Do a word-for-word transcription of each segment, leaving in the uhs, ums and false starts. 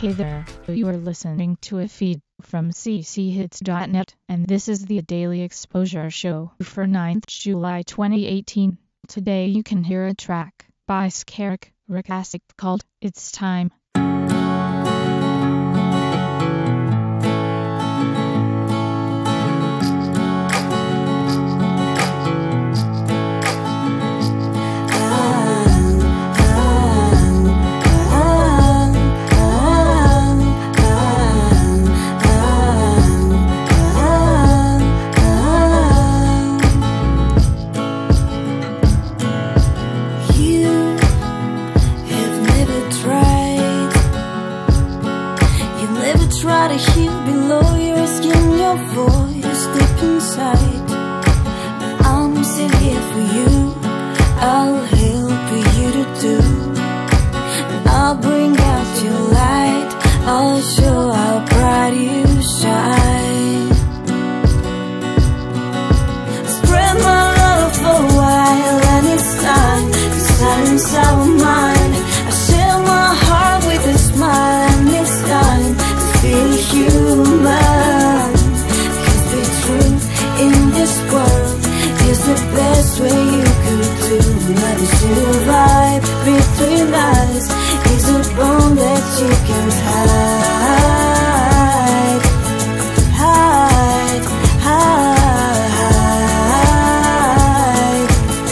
Hey there, you are listening to a feed from c c hits dot net, and this is the Daily Exposure Show for ninth of July twenty eighteen. Today you can hear a track by Skarek Rukasic called It's Time. Try to hear below your skin, your voice deep inside. But I'm still here for you. I'll help you to do, and I'll bring out your light. I'll show how bright you shine. Spread my love for a while, and it's time to silence our mind. I share my heart with a smile, and it's time feel human. Cause the truth in this world is the best way you could do. Let us survive between us is a bond that you can hide. Hide, hide, hide,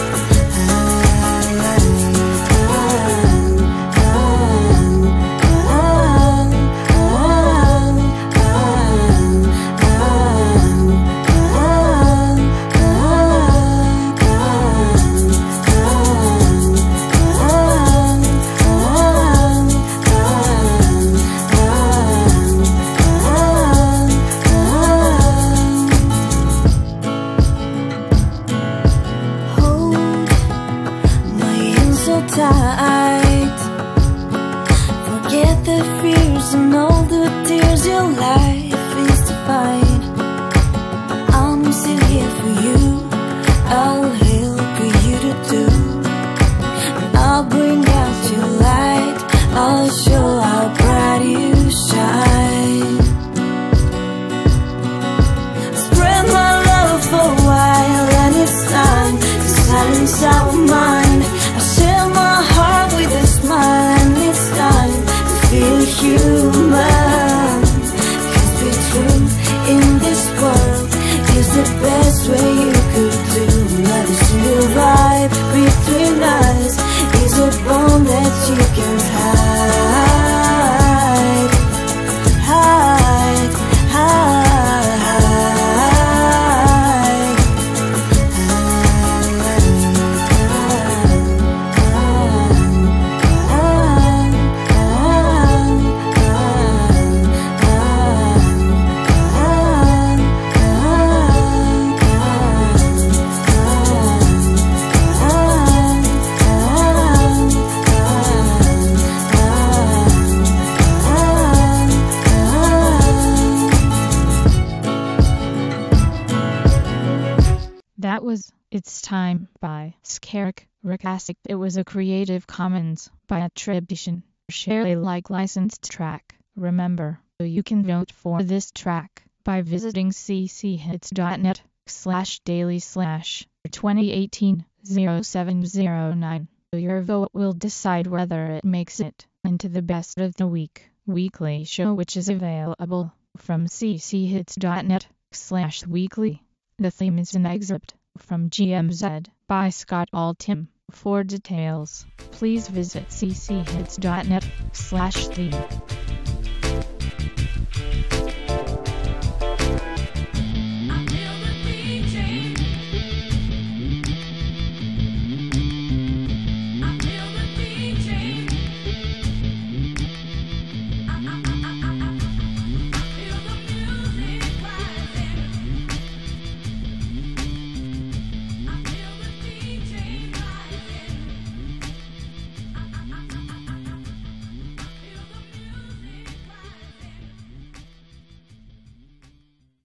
tight. Forget the fears and all the tears. Your life is defined. I'm still here for you. I'll help you to do, and I'll bring out your light. I'll show how bright you shine. Spread my love for a while, and it's time to silence our mind. And it's time to feel human. Cause the truth in this world is the best way you could do. Let us survive between us is a bond that you can hide. Hide, hide, hide. That was It's Time by Skarek Rukasic. It was a Creative Commons by attribution, share Alike licensed track. Remember, you can vote for this track by visiting c c hits dot net slash daily slash twenty eighteen oh seven oh nine. Your vote will decide whether it makes it into the Best of the Week weekly show, which is available from c c hits dot net slash weekly. The theme is an excerpt from G M Z by Scott Altham. For details, please visit c c hits dot net slash theme.